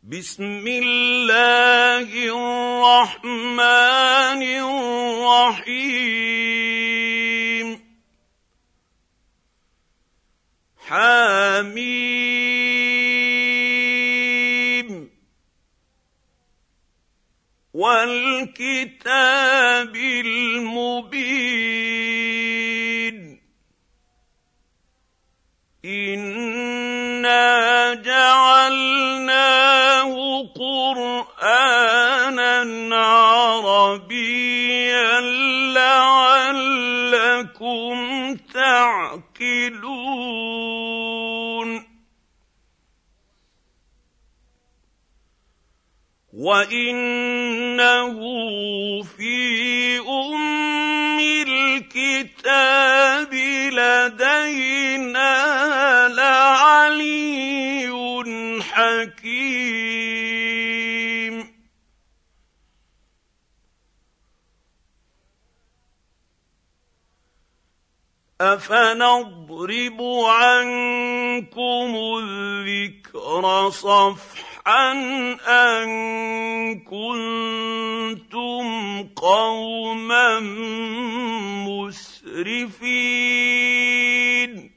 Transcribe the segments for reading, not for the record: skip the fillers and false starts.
بسم الله الرحمن الرحيم حميم والكتاب المبين إنا جعلناه قرآنا عربيا لعلكم تعقلون وإنه في أم الكتاب لدينا لعلي حكيم أفنضرب عنكم الذكر صفحا أن كنتم قوما مسرفين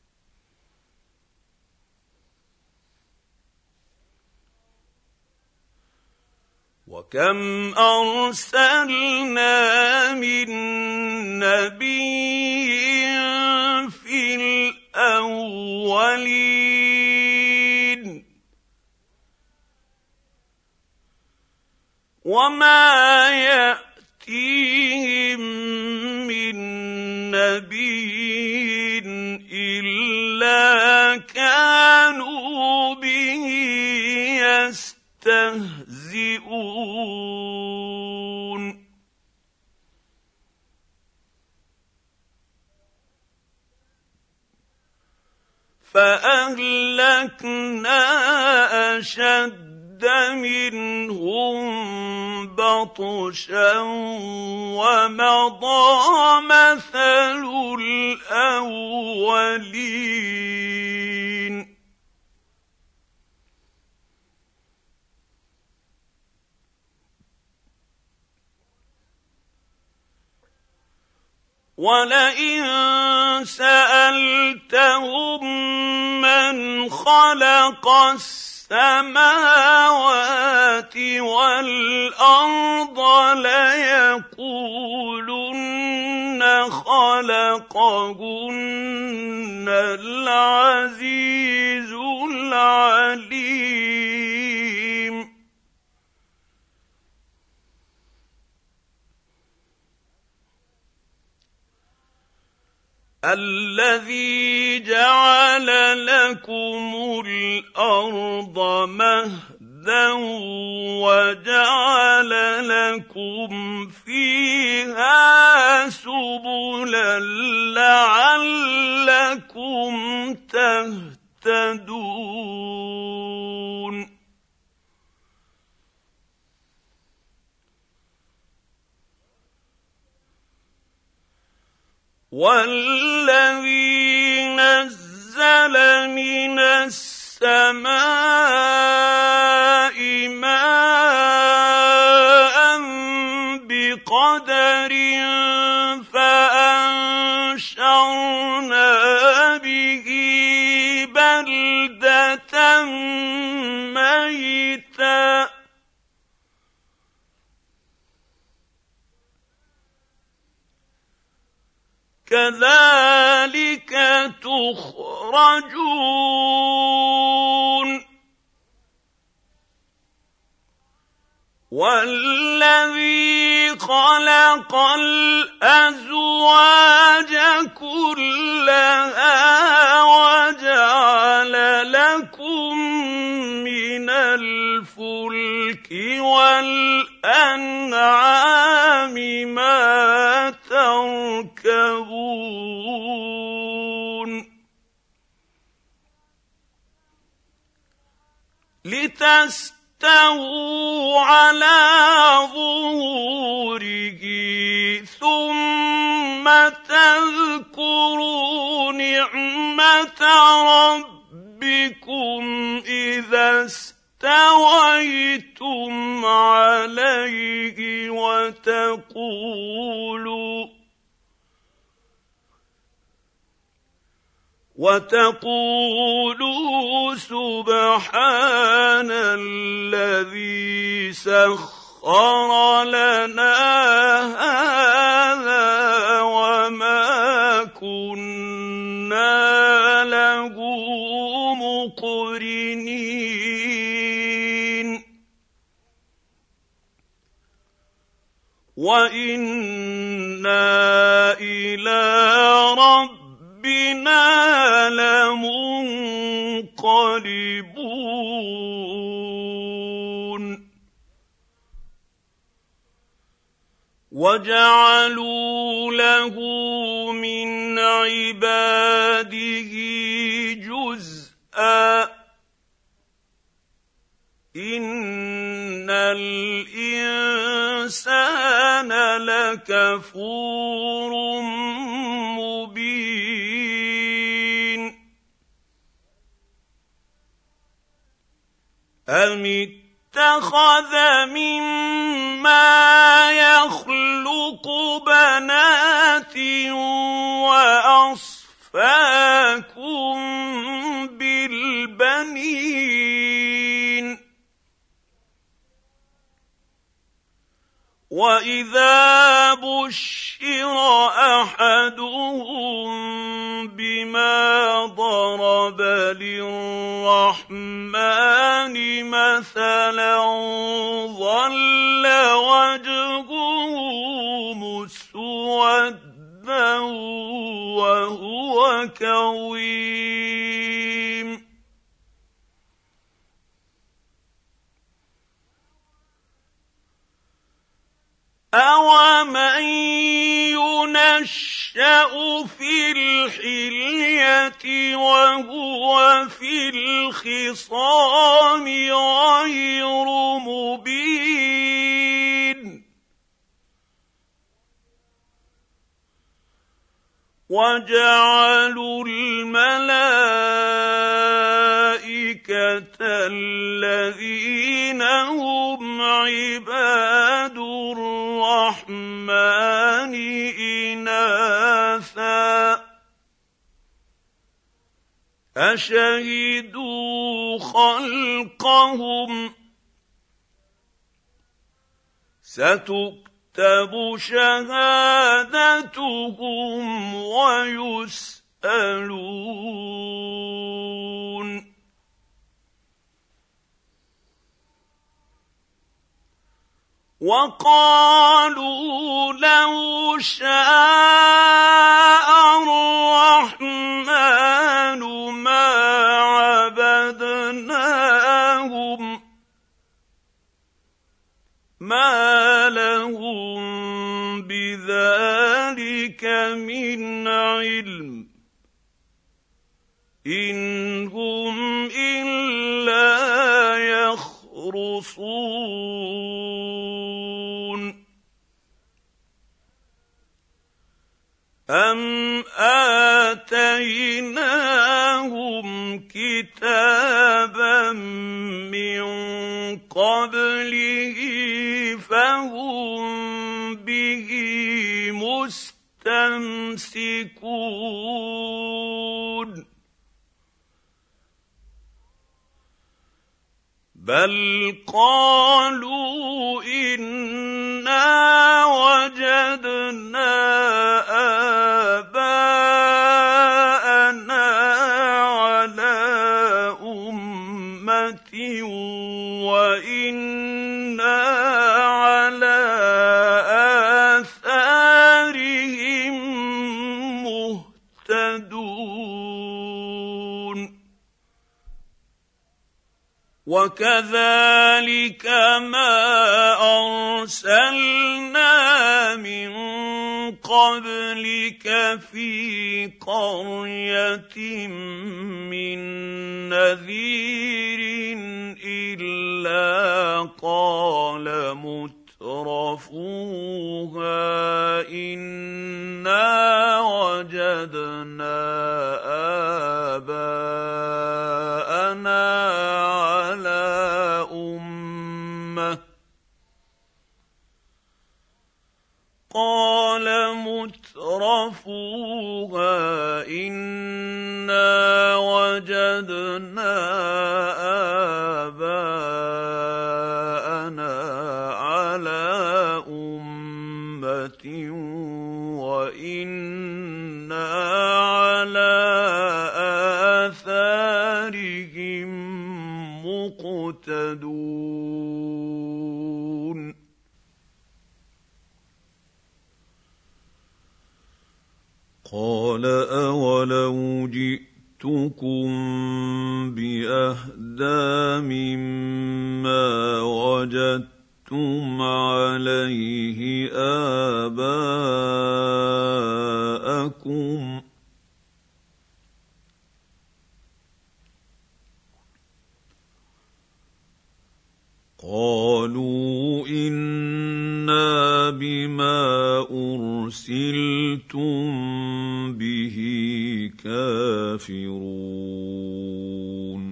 وكم أرسلنا من نبي في الأولين وما يأتيهم من نبي إلا كانوا به يستهزئون فأهلكنا أشد منهم بطشا ومضى مثل الأولين ولئن سألتهم من خلق السماوات والأرض ليقولن خلقهن العزيز العليم الذي جعل لكم الأرض مهدا وجعل لكم فيها سبلا لعلكم تهتدون والذي نزل من السماء ماء بقدر فأنشرنا به بلدة ميتا كذلك تخرجون والذي خلق الأزواج كلها وجعل لكم من الفلك والأنعام ما تركبون لتستووا على ظهوره ثم تذكروا نعمة ربكم إذا اسْتَوَيْتُمْ عَلَيْهِ وتقولوا سبحان الذي سخر لنا هذا وما كنا له مقرنين وإنا إلى ربنا لمنقلبون وجعلوا له من عباده جزءا إن الإنسان لكفور مبين أم اتخذ مما يخلق بنات وأصفاكم بالبنين وإذا بشر أحدهم بما ضرب للرحمن مثلا ظل وجهه مسودا وهو كظيم أَوَمَن يُنَشَّأُ فِي الْحِلْيَةِ وَهُوَ فِي الْخِصَامِ غَيْرُ مُبِينٍ وَجَعَلُوا الْمَلَائِكَةَ الَّذِينَ هُمْ عِبَادُ الرَّحْمَنِ إِنَاثًا أَشَهِدُوا خَلْقَهُمْ ستكتب شهادتهم ويسألون وقالوا لو شاء الرحمن ما عبدناهم ما لهم بذلك من علم إن هم إلا يخرصون أم آتيناهم كتابا من قبله فهم به مستمسكون بل قالوا إنا وجدنا آباءنا على أمة وإنا على آثارهم مهتدون وكذلك ما أرسلنا من قبلك في قرية من نذير إلا قال مترفوها إنا وجدنا آباءنا على وجدنا آباءنا على أمة وإنا على آثارهم مقتدون قال أولو جئتكم بأهدى مما وجدتم عليه آباءكم قالوا إنا بما أرسلتم به كافرون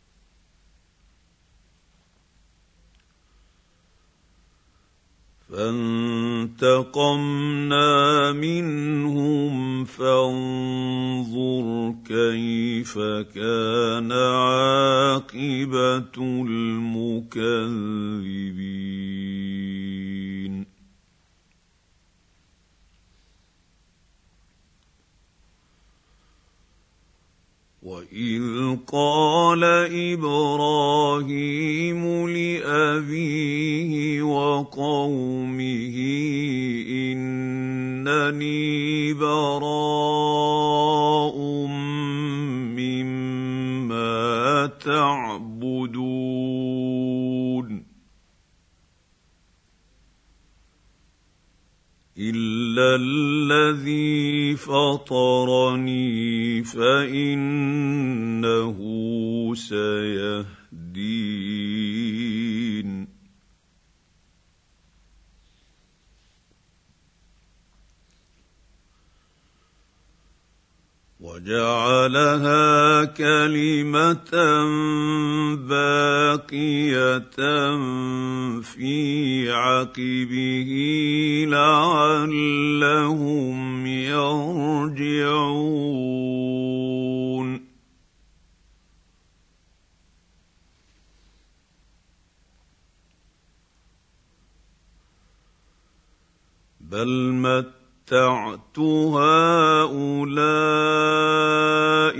فانتقمنا منهم فانظر كيف كان عاقبة المكذبين وإذ قال إبراهيم لأبيه وقومه إنني براء مما تعبدون إلا الذي فطرني فإنه سيهدين وجعلها كلمة باقية في عقبه لعلهم يرجعون بل متعت هؤلاء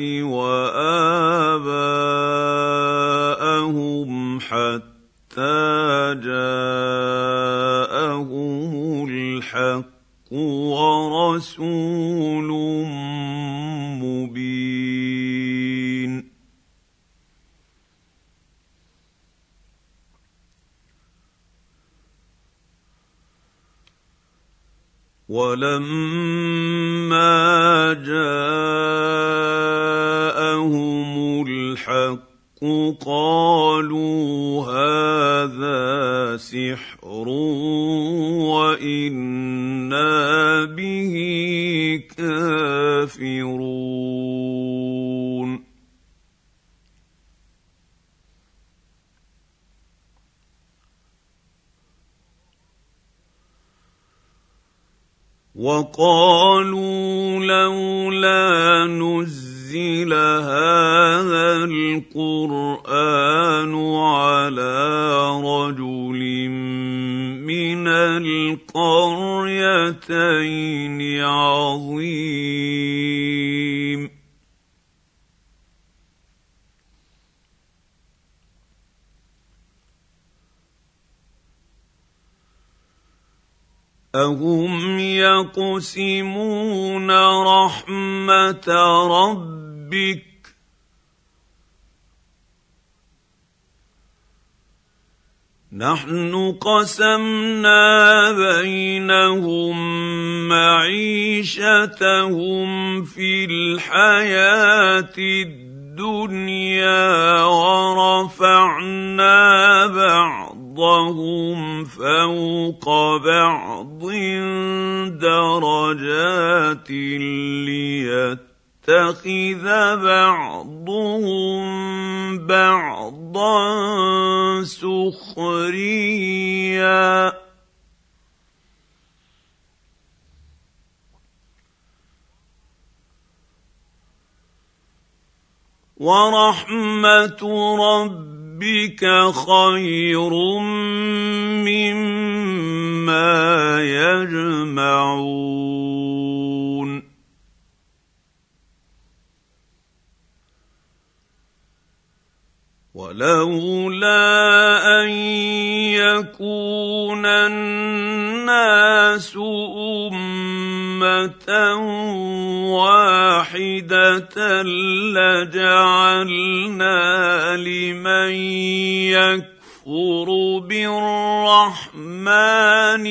وآباءهم حتى جاءهم الحق ورسول مبين ولما جاءهم الحق قالوا هذا سحر وإنا به كافرون وقالوا لولا نزل هذا القرآن على رجل من القريتين عظيم أهم يقسمون رحمة ربك نحن قسمنا بينهم معيشتهم في الحياة الدنيا ورفعنا بعضهم فوق بعض درجات ليتخذ بعضهم بعضا سخريا ورحمه ربك خير مما يجمعون ولولا ان يكون الناس امه واحده لجعلنا لمن يكفر بالرحمن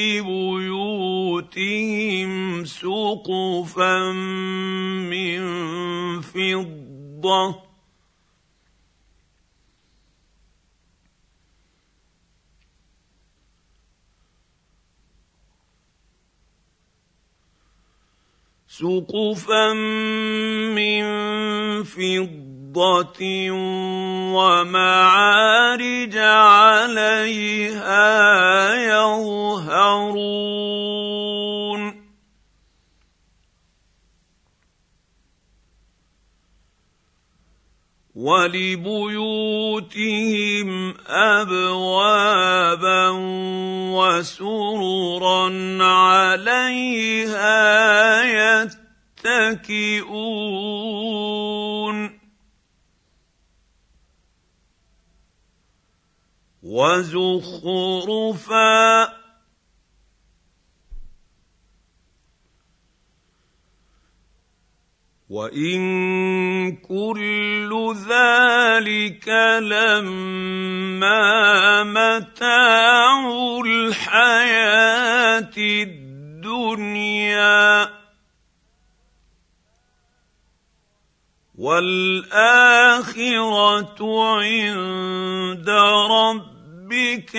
لبيوتهم سقفا من فضه ومعارج عليها يظهرون ولبيوتهم ابوابا وسررا عليها يتكئون وزخرفا وان كل ذلك لما متاع الحياه الدنيا والاخره عند ربك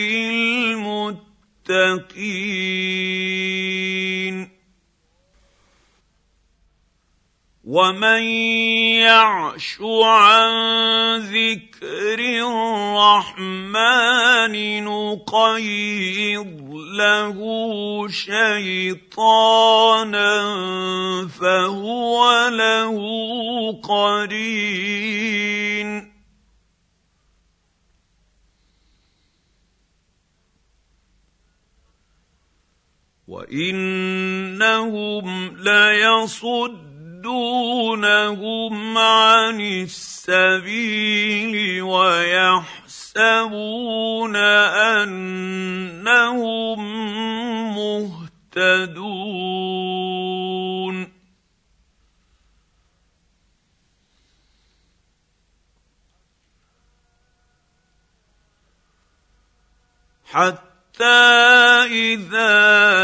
للمتقين ومن يعش عن ذكر الرحمن نقيض له شيطانا فهو له قرين وانهم ليصدونهم عن السبيل ويحسبون انهم مهتدون حتى إذا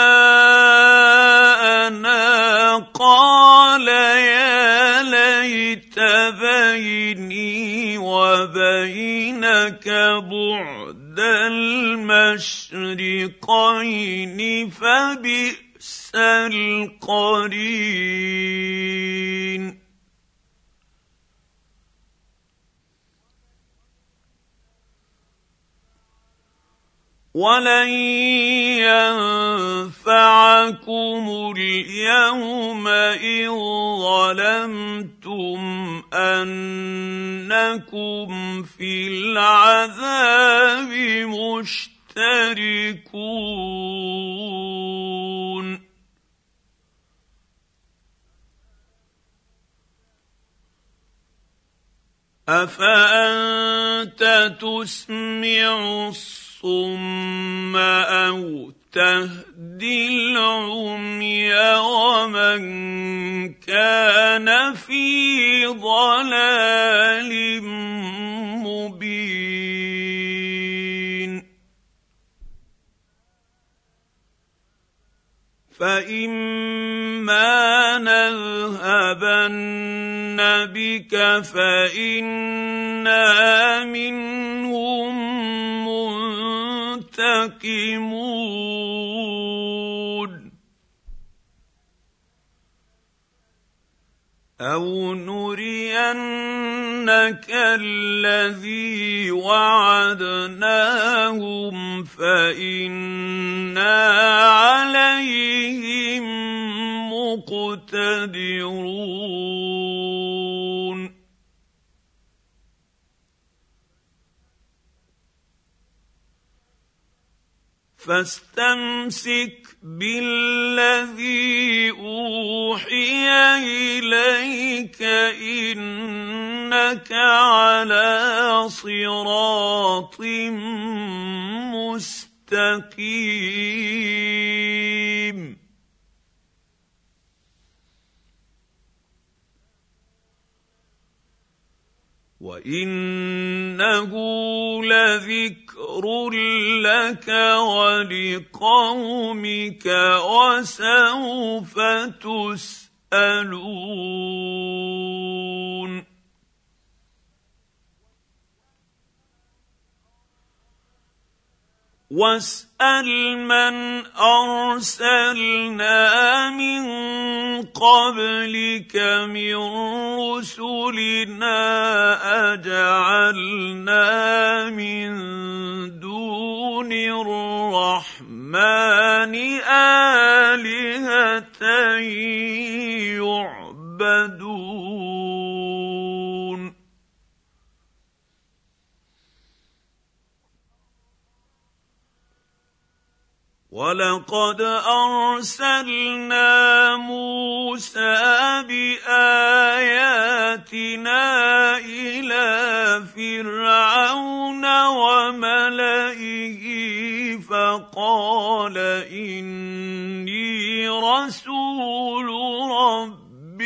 جاءنا قال يا ليت بيني وبينك بعد المشرقين فبئس القرين ولن ينفعكم اليوم إذ ظلمتم أنكم في العذاب مشتركون أفأنت تسمع الصم أو تهدي العمي ومن كان في ضلال مبين فإما نذهبن بك فإنا منهم منتقمون أو نرينك الذي وعدناهم فإنا عليهم مقتدرون فاستمسك بالذي اوحي اليك انك على صراط مستقيم. وانه لذكر لك ولقومك وسوف تسالون. واسال من ارسلنا من قبلك من رسلنا اجعلنا من دون الرحمن آلهة يعبدون. ولقد أرسلنا موسى بآياتنا إلى فرعون وملئه فقال إني رسول رب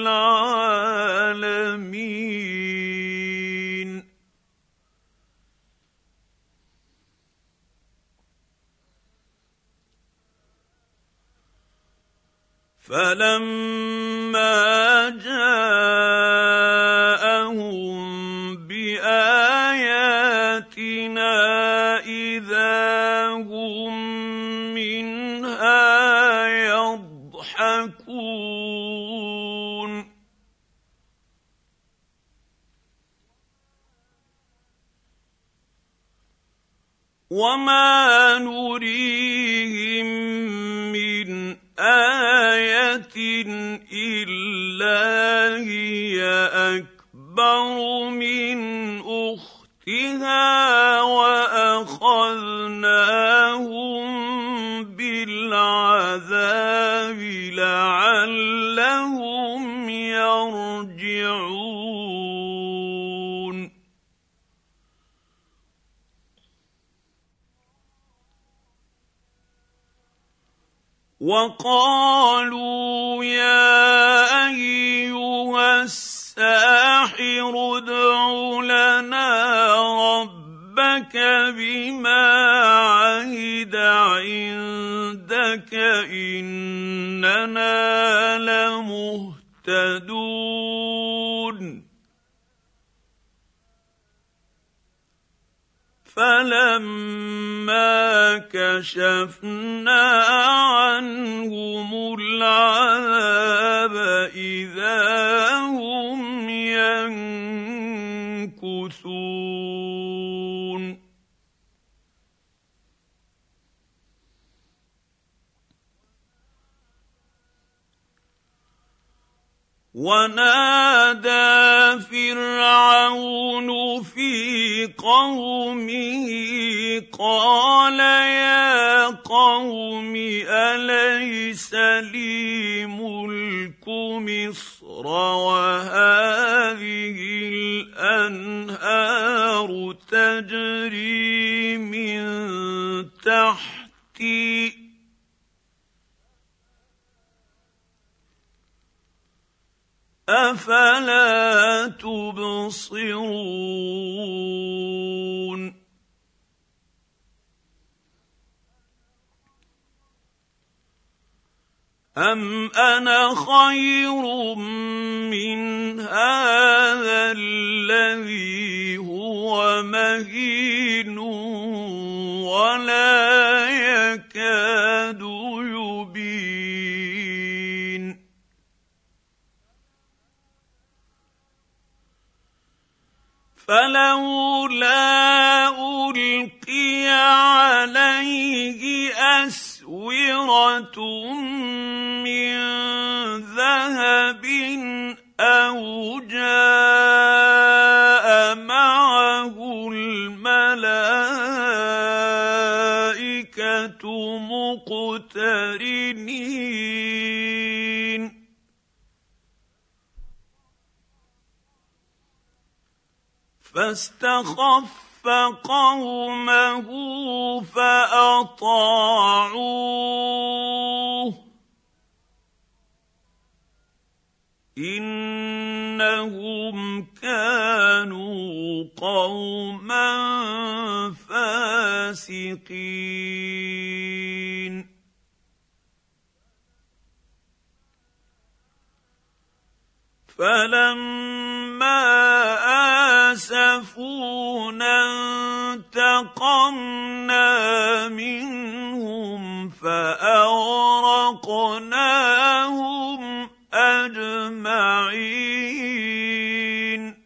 العالمين. فلما جاءهم بآياتنا إذا هم منها يضحكون. وما نريهم من آية إلا هي أكبر من أختها وأخذناهم بالعذاب لعلهم يرجعون. وقالوا يا أيها الساحر ادع لنا ربك بما عهد عندك إننا لمهتدون. فلما كشفنا عنهم العذاب إذا هم ينكثون. ونادى فرعون في قومه قال يا قوم أليس لي ملك مصر وهذه الأنهار تجري من تحتي أفلا تبصرون. أم أنا خير من هذا الذي هو مهين ولا يكاد يبين. فلولا ألقي عليه أسورة من ذهب أو جاء معه الملائكة فاستخف قومه فأطاعوه إنهم كانوا قوما فاسقين فلما آسفونا انتقمنا منهم فأغرقناهم أجمعين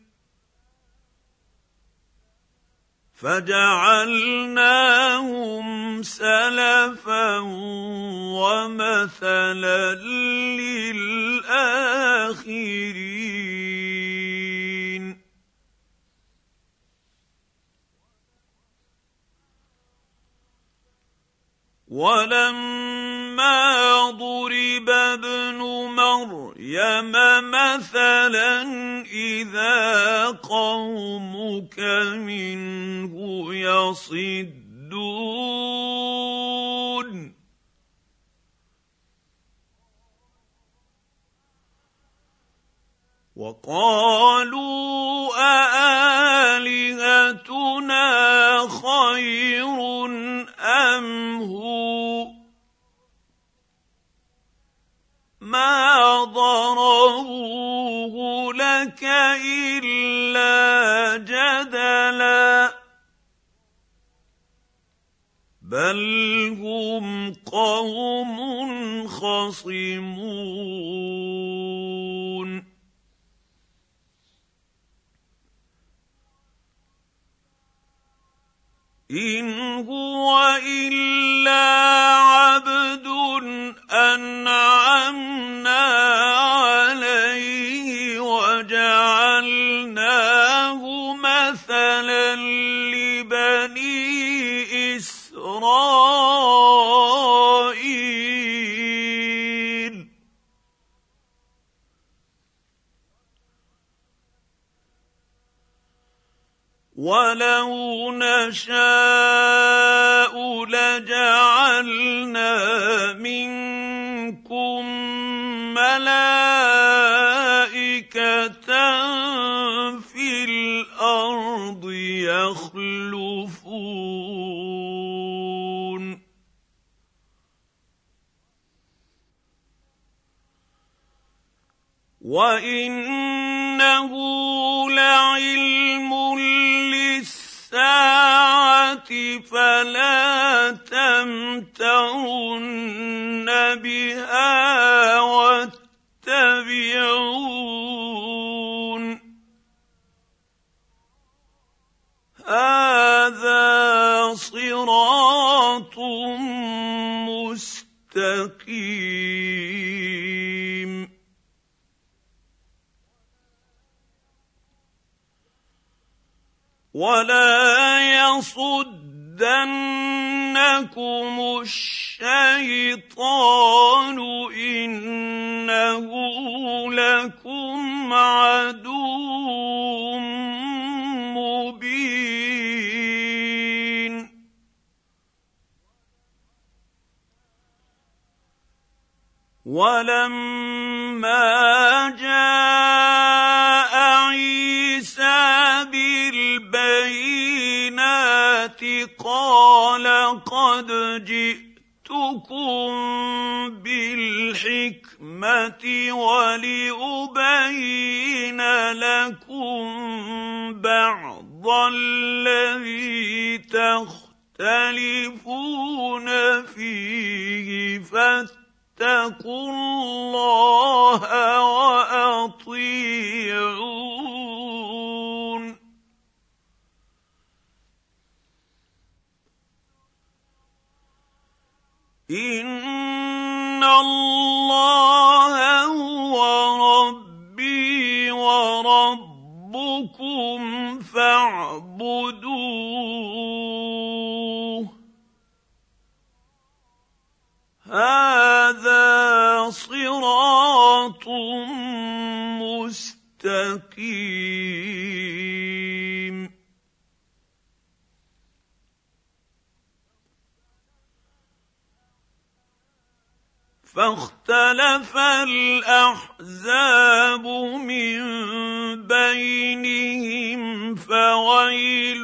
فجعلناهم سلفا ومثلا للآخرين ولما ضرب ابن مريم مثلا إذا قومك منه يصدون وقالوا أآلهتنا خير أم هو ما ضربوه لك إلا جدلا بل هم قوم خصمون إن هو إلا عبد أنعمنا عليه وجعلناه مثلا لبني إسرائيل ولو نشاء لجعلنا منكم ملائكة في الأرض يخلفون وإنه لعلم للساعة فلا تمترن بها واتبعون هذا صراط مستقيم ولا يصدنكم الشيطان إنه لكم عدو مبين ولما جاء عيسى بالبينات قال قد جئتكم بالحكمة ولأبين لكم بعض الذي تختلفون فيه فاتقوا الله وأطيعون إن الله هو ربي وربكم فاعبدوه هذا صراط مستقيم فاختلف الأحزاب من بينهم فويل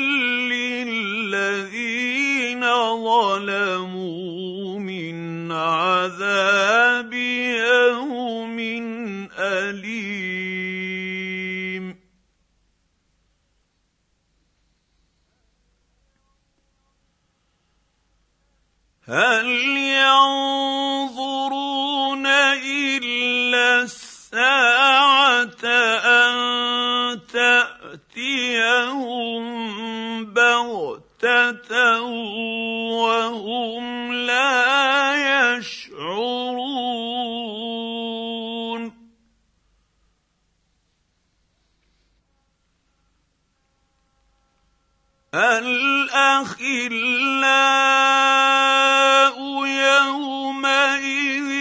للذين ظلموا من عذاب يوم أليم. هل ينظرون إلا الساعة أن تأتيهم بغتة وهم لا يشعرون. الأخلاء يومئذ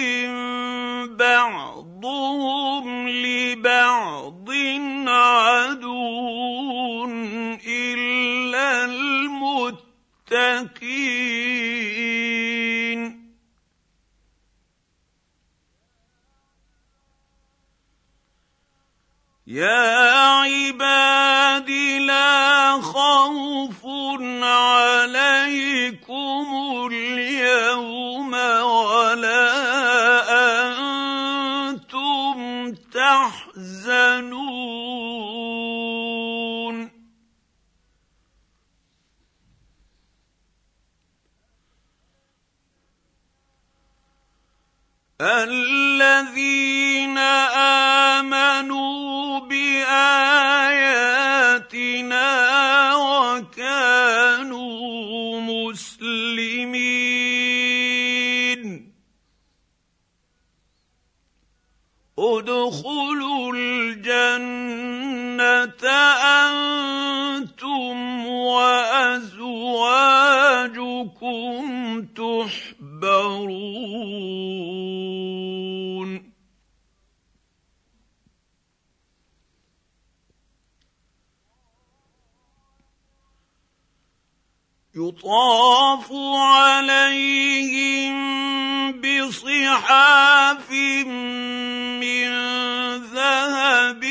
بعضهم لبعض عدو إلا المتقين. يا عباد لا خوف عليكم اليوم ولا أنتم تحزنون. الذين آمنوا بآياتنا وكانوا مسلمين ادخلوا الجنة أنتم وأزواجكم تحبرون. يطاف عليهم بصحاف من ذهب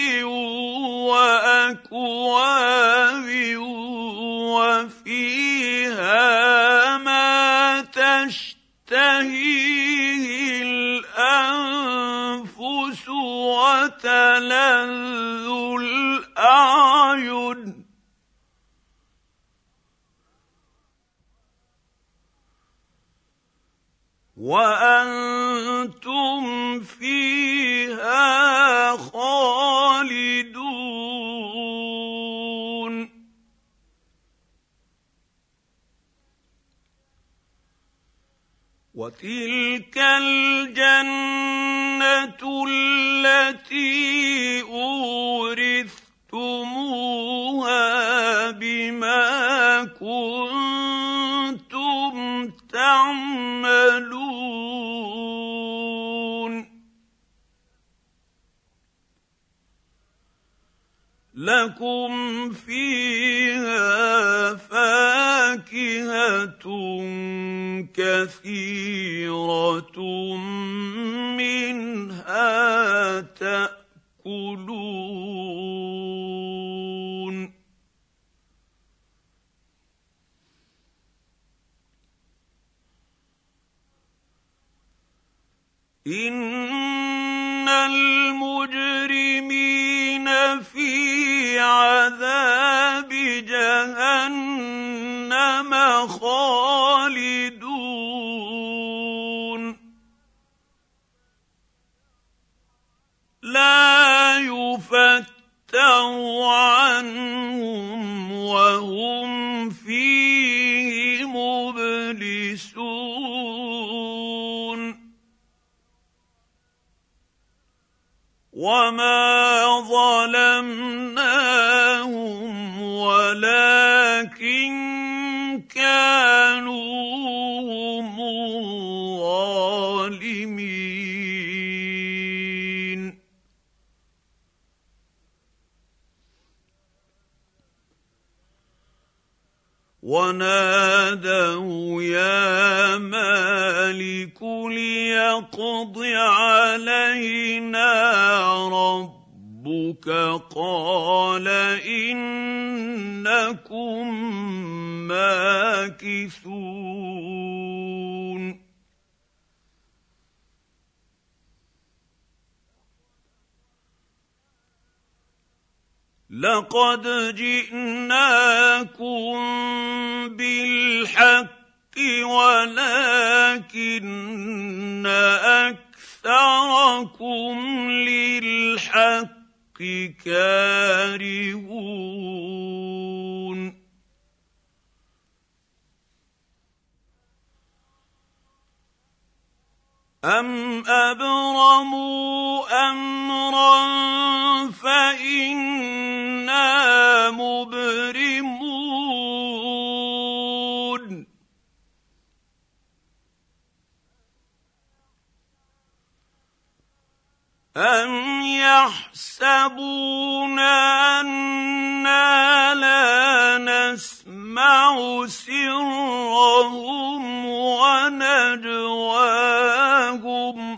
وأكواب وفيها ما تشتهيه الأنفس وتلذ الأعين وأنتم فيها خالدون. وتلك الجنة التي أورثتموها بما كنتم تعملون. لكم فيها فاكهة كثيرة منها تأكلون. إن المجرمين في عذاب جهنم خالدون. لا يفتر عنهم وهم فيه مبلسون. وما ظلمناهم ولكن كانوا هم الظالمين. ونادوا يا مالك الملك ليقض علينا ربك قال إنكم ماكثون لقد جئناكم بالحق ولكن أكثركم للحق كارهون أم أبرموا أمرا فإنا مبرمون أم يحسبون أنا لا نسمع سرهم ونجواهم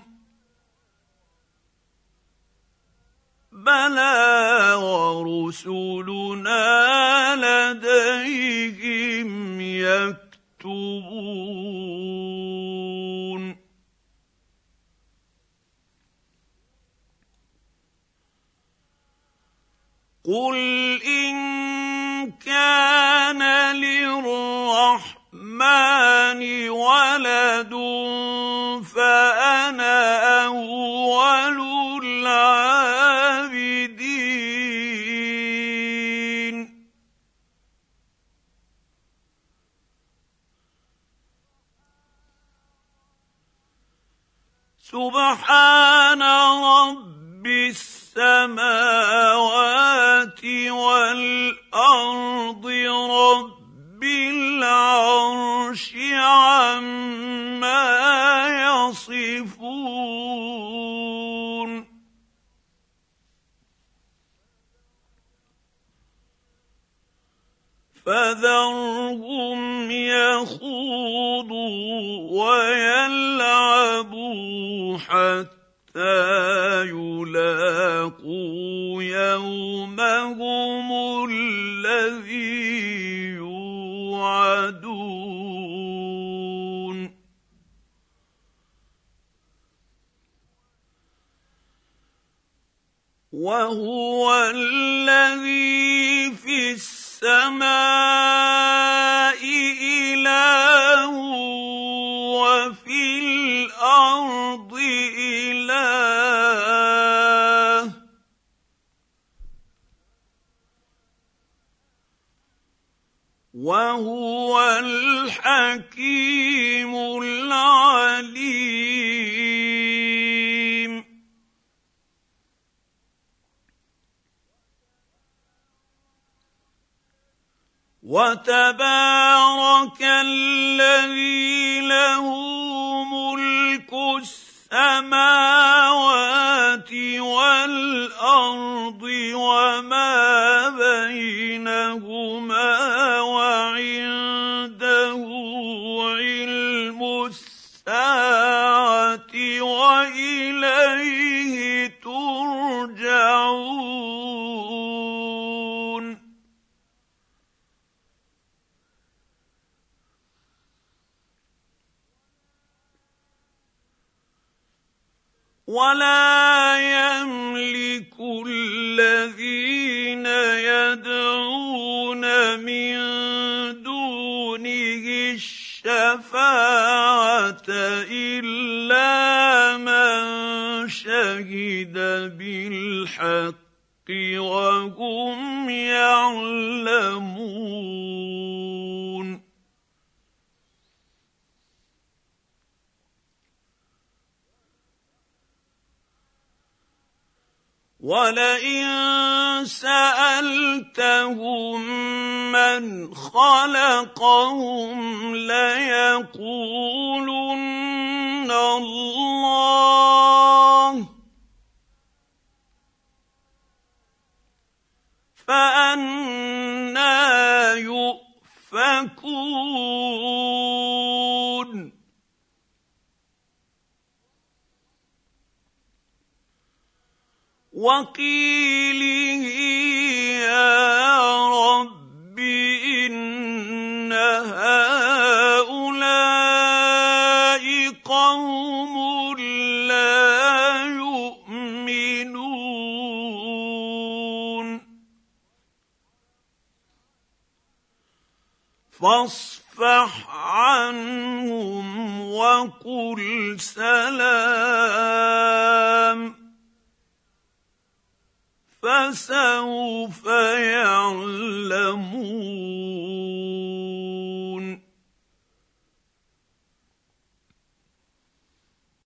بلى ورسلنا لديهم يكتبون قل إن كان للرحمن ولد فأنا أول العابدين سبحان رب السماوات والأرض رب العرش عما يصفون فذرهم يخوضوا ويلعبوا حتى يلاقوا يومهم الذي يوعدون وهو الذي في السماء إله وفي الأرض إله وهو الحكيم العليم وتبارك الذي له ملك السماوات والأرض وما بينهما وعنده علم الساعة وإليه ترجعون ولا يملك الذين يدعون من دونه الشفاعة إلا من شهد بالحق وهم يعلمون ولئن سألتهم من خلقهم ليقولن الله فأنى يؤفكون وقيله يا رب إن هؤلاء قوم لا يؤمنون فاصفح عنهم وقل سلام فسوف يعلمون.